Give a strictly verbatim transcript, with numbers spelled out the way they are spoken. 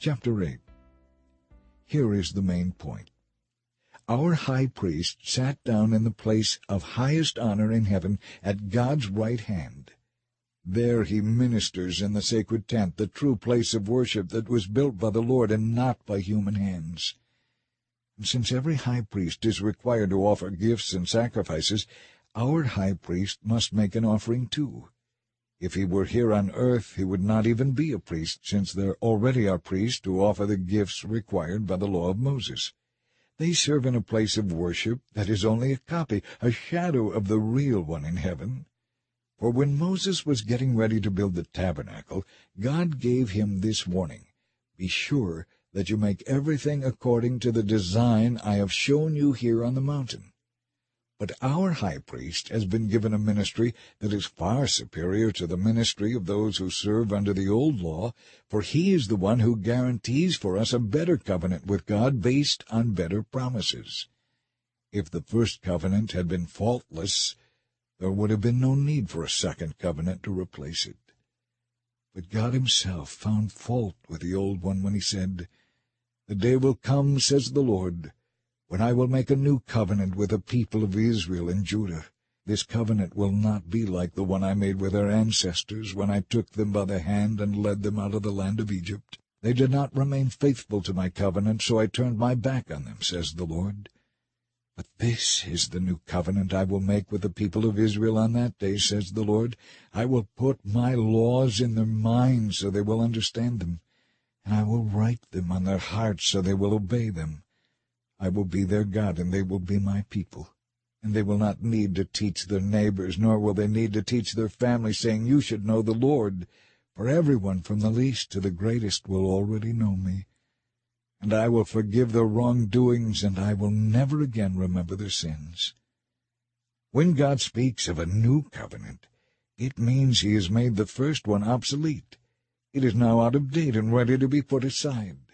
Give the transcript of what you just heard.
Chapter eight. Here is the main point. Our high priest sat down in the place of highest honor in heaven at God's right hand. There he ministers in the sacred tent, the true place of worship that was built by the Lord and not by human hands. And since every high priest is required to offer gifts and sacrifices, our high priest must make an offering too. If he were here on earth, he would not even be a priest, since there already are priests who offer the gifts required by the law of Moses. They serve in a place of worship that is only a copy, a shadow of the real one in heaven. For when Moses was getting ready to build the tabernacle, God gave him this warning: "Be sure that you make everything according to the design I have shown you here on the mountain." But our high priest has been given a ministry that is far superior to the ministry of those who serve under the old law, for he is the one who guarantees for us a better covenant with God based on better promises. If the first covenant had been faultless, there would have been no need for a second covenant to replace it. But God himself found fault with the old one when he said, "The day will come, says the Lord, when I will make a new covenant with the people of Israel and Judah. This covenant will not be like the one I made with their ancestors when I took them by the hand and led them out of the land of Egypt. They did not remain faithful to my covenant, so I turned my back on them, says the Lord. But this is the new covenant I will make with the people of Israel on that day, says the Lord. I will put my laws in their minds so they will understand them, and I will write them on their hearts so they will obey them. I will be their God, and they will be my people. And they will not need to teach their neighbors, nor will they need to teach their family, saying, 'You should know the Lord,' for everyone from the least to the greatest will already know me. And I will forgive their wrongdoings, and I will never again remember their sins." When God speaks of a new covenant, it means he has made the first one obsolete. It is now out of date and ready to be put aside.